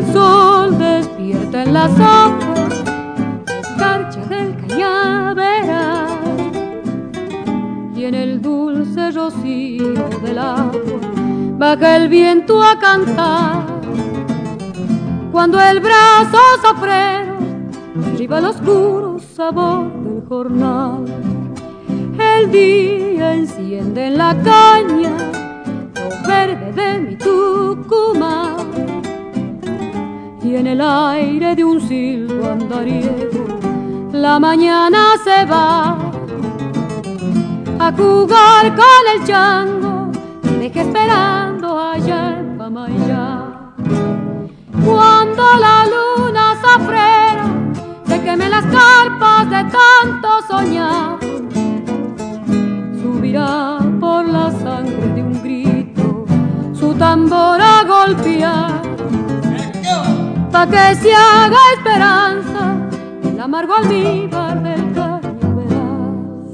sol despierta en las aguas, escarcha del cañaveral, y en el dulce rocío del agua baja el viento a cantar. Cuando el brazo safrero derriba el oscuro sabor del jornal, el día enciende en la caña lo verde de mi Tucumán, y en el aire de un silbo andariego la mañana se va a jugar con el chango que dejé esperando allá en Pamayá. Cuando la luna zafrera se queme las carpas de tanto soñar, subirá por la sangre de un grito su tambor a golpear, pa' que se haga esperanza el amargo almíbar del cañaveral.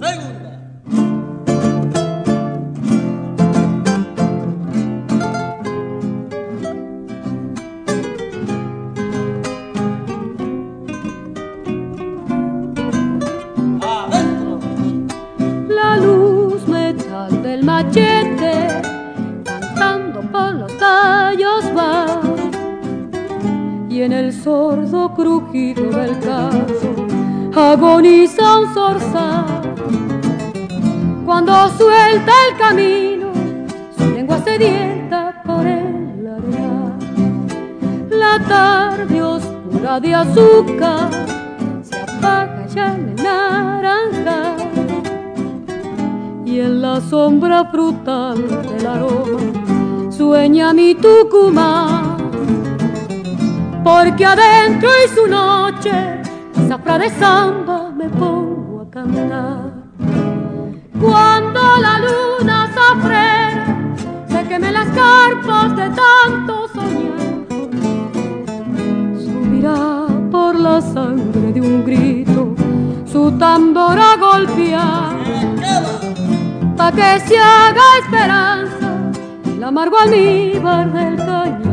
Adentro. La luz metal del machete cantando por los tallos va, y en el sordo crujido del caso agoniza un zorzal. Cuando suelta el camino su lengua sedienta por el arenal, la tarde oscura de azúcar se apaga ya en el naranjal, y en la sombra frutal del aroma sueña mi Tucumán, porque adentro y su noche zafra de samba me pongo a cantar. Cuando la luna zafrera se queme las carpas de tanto soñar, subirá por la sangre de un grito su tambor a golpear, pa' que se haga esperanza el amargo almíbar del cañón.